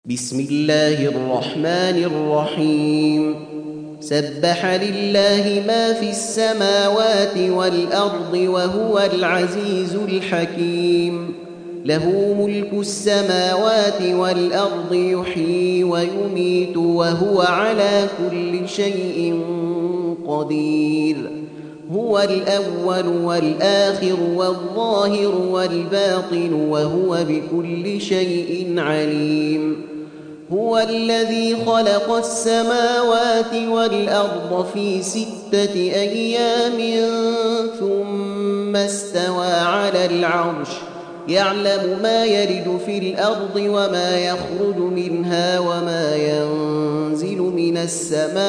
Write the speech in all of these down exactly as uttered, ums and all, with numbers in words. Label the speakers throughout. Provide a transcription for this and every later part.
Speaker 1: بسم الله الرحمن الرحيم سبح لله ما في السماوات والأرض وهو العزيز الحكيم له ملك السماوات والأرض يحيي ويميت وهو على كل شيء قدير هو الأول والآخر والظاهر والباطن وهو بكل شيء عليم هو الذي خلق السماوات والأرض في ستة أيام ثم استوى على العرش يعلم ما يلج في الأرض وما يخرج منها وما ينزل من السماء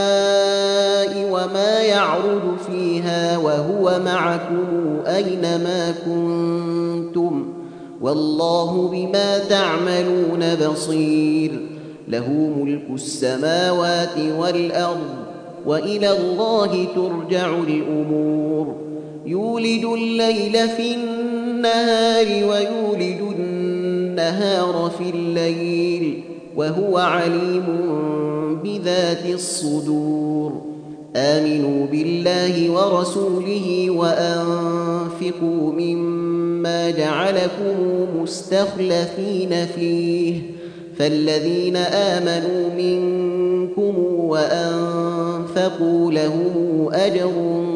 Speaker 1: وما يعرج فيها وهو معكم أينما كنتم والله بما تعملون بصير له ملك السماوات والأرض وإلى الله ترجع الأمور يولج الليل في النهار ويولج النهار في الليل وهو عليم بذات الصدور آمنوا بالله ورسوله وأنفقوا مما جعلكم مستخلفين فيه فالذين آمنوا منكم وأنفقوا لهم أجر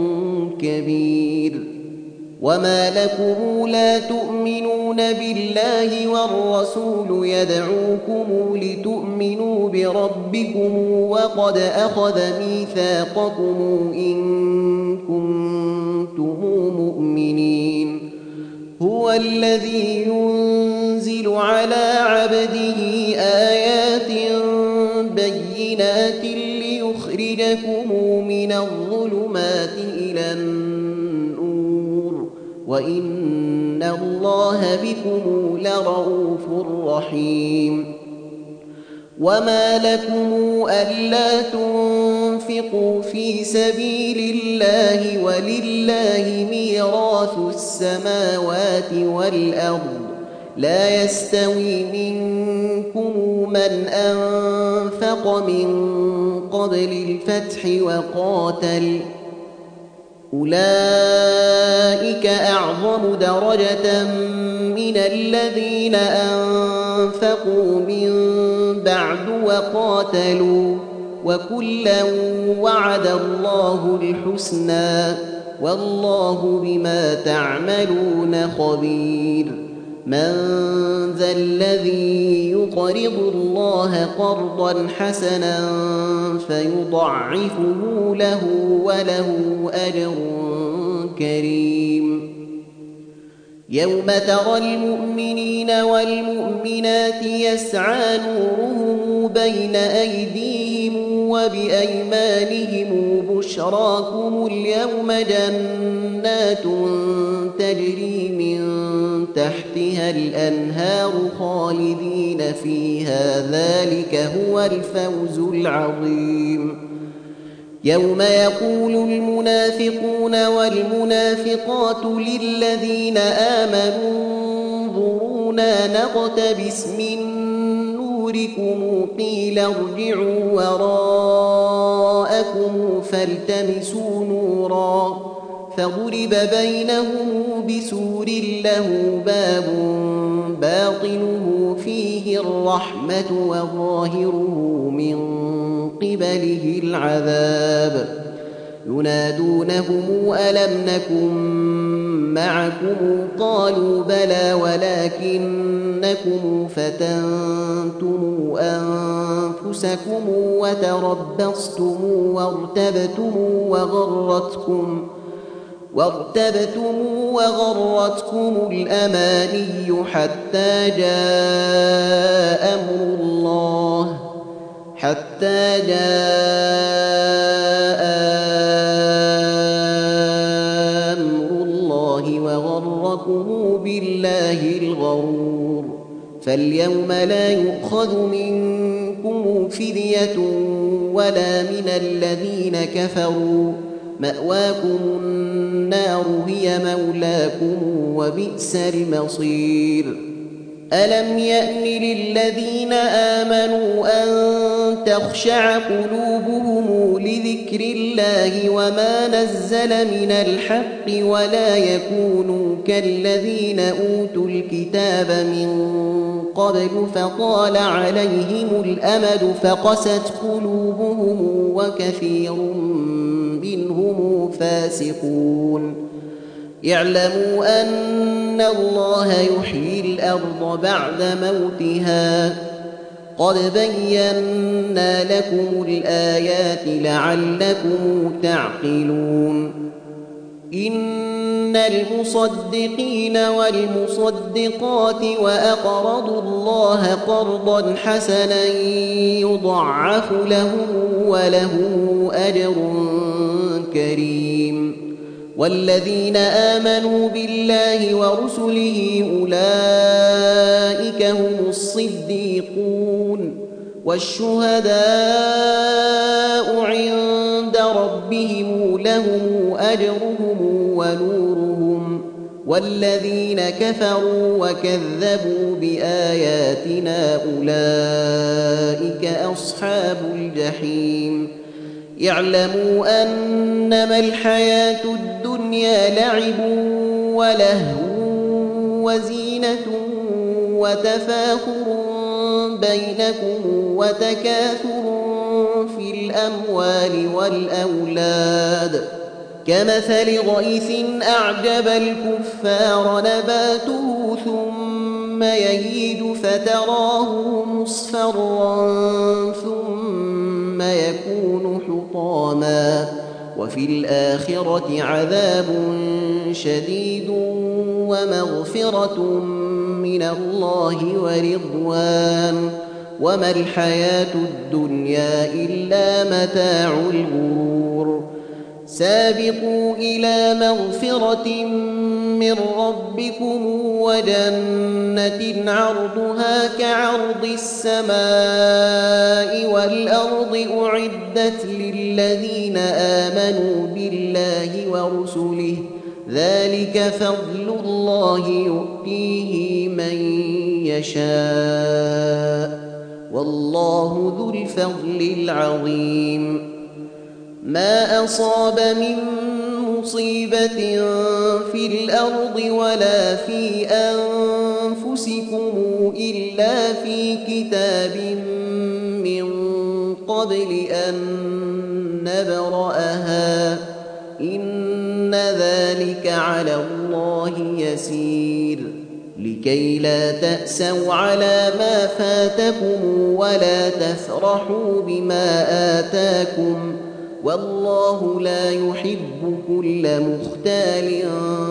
Speaker 1: كبير وما لكم لا تؤمنون بالله والرسول يدعوكم لتؤمنوا بربكم وقد أخذ ميثاقكم إن كنتم مؤمنين هو الذي ينزل على عبده آيات بينات ليخرجكم من الظلمات إلى النور وإن الله بكم لرؤوف رحيم وما لكم ألا تنفقوا في سبيل الله ولله ميراث السماوات والأرض لا يستوي منكم من أنفق من قبل الفتح وقاتل أولئك أعظم درجة من الذين أنفقوا من بعد وقاتلوا وكلا وعد الله الحسنى والله بما تعملون خبير من ذا الذي يقرض الله قرضا حسنا فيضعفه له وله أجر كريم يوم ترى المؤمنين والمؤمنات يسعى نورهم بين أيديهم وبأيمانهم بشراكم اليوم جنات تجري من تحتها الأنهار خالدين فيها ذلك هو الفوز العظيم يوم يقول المنافقون والمنافقات للذين آمنوا انظرونا نقتبس من نوركم قيل ارجعوا وراءكم فالتمسوا نورا فضرب بينهم بسور له باب باطنه فيه الرحمة وظاهره من قبله العذاب ينادونهم ألم نكن معكم قالوا بلى ولكنكم فتنتم أنفسكم وتربصتم وارتبتم وغرتكم وارتبتم وغرتكم الأماني حتى جاء أمر الله حتى جاء أمر الله وغركم بالله الغرور فاليوم لا يؤخذ منكم فدية ولا من الذين كفروا مأواكم النار هي مولاكم وبئس المصير ألم يأن للذين آمنوا أن تخشع قلوبهم لذكر الله وما نزل من الحق ولا يكونوا كالذين أوتوا الكتاب من قبل فطال عليهم الأمد فقست قلوبهم وكثير منهم فاسقون اعلموا أن الله يحيي الأرض بعد موتها قد بينا لكم الآيات لعلكم تعقلون إن المصدقين والمصدقات وأقرضوا الله قرضا حسنا يضعف لهم ولهم أجر كريم والذين آمنوا بالله ورسله أولئك هم الصديقون والشهداء عند ربهم لهم أجرهم ونورهم والذين كفروا وكذبوا بآياتنا أولئك أصحاب الجحيم يعلموا أنما الحياة الدنيا لعب ولهو وزينة وتفاخر بينكم وتكاثر في الأموال والأولاد كمثل غيث أعجب الكفار نباته ثم يهيج فتراه مصفرا ثم يكون حطاما وفي الآخرة عذاب شديد ومغفرة من الله ورضوان وما الحياة الدنيا إلا متاع الغرور سابقوا إلى مغفرة من ربكم وجنة عرضها كعرض السماء والأرض أعدت للذين آمنوا بالله ورسله ذلك فضل الله يؤتيه من يشاء والله ذو الفضل العظيم ما أصاب من مصيبة في الأرض ولا في أنفسكم إلا في كتاب من قبل أن نبرأها إن ذلك على الله يسير لكي لا تأسوا على ما فاتكم ولا تفرحوا بما آتاكم والله لا يحب كل مختال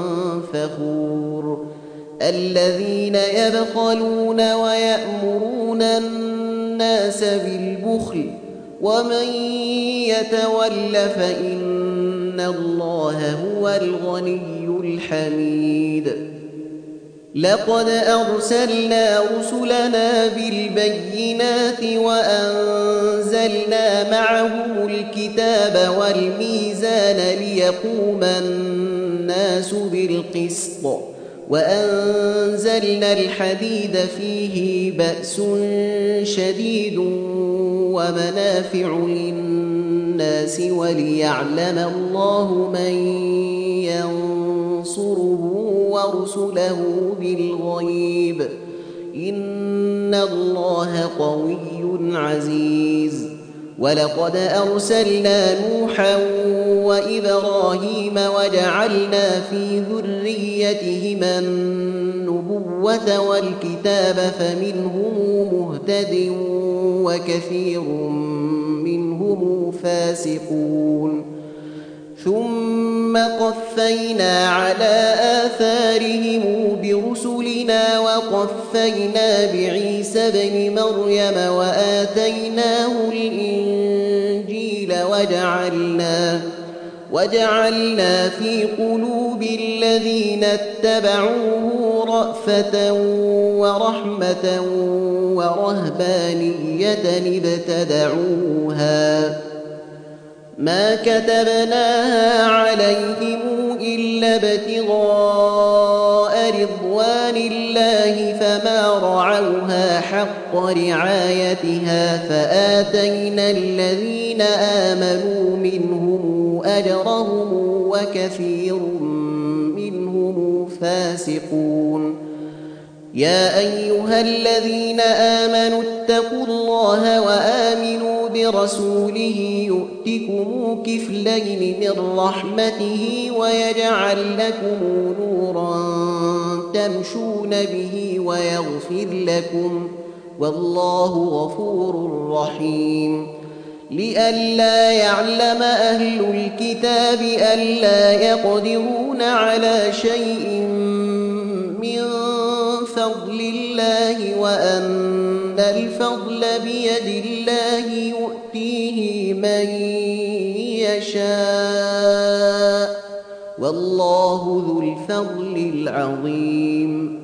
Speaker 1: فخور الذين يبخلون ويأمرون الناس بالبخل ومن يتول فإن الله هو الغني الحميد لقد أرسلنا رسلنا بالبينات وأنزلنا معهم الكتاب والميزان ليقوم الناس بالقسط وأنزلنا الحديد فيه بأس شديد ومنافع للناس وليعلم الله من ينصره ورسله بالغيب إن الله قوي عزيز ولقد أرسلنا نوحا وإبراهيم وجعلنا في ذريتهما النبوة والكتاب فمنهم مهتد وكثير منهم فاسقون ثم قفينا على آثارهم برسلنا وقفينا بعيسى بن مريم وآتيناه الإنجيل وجعلنا وجعلنا في قلوب الذين اتبعوه رأفة ورحمة ورهبانية ابتدعوها ما كتبناها عليهم إلا ابتغاء رضوان الله فما حق رعايتها فآتينا الذين آمنوا منهم أجرهم وكثير منهم فاسقون. يا أيها الذين آمنوا اتقوا الله وآمنوا برسوله يؤتكم كفلين من رحمته ويجعل لكم نورا تمشون به ويغفر لكم والله غفور رحيم. لئلا يعلم أهل الكتاب ألا يقدرون على شيء من فضل الله وأن الفضل بيد الله يؤتيه من يشاء والله ذو الفضل العظيم.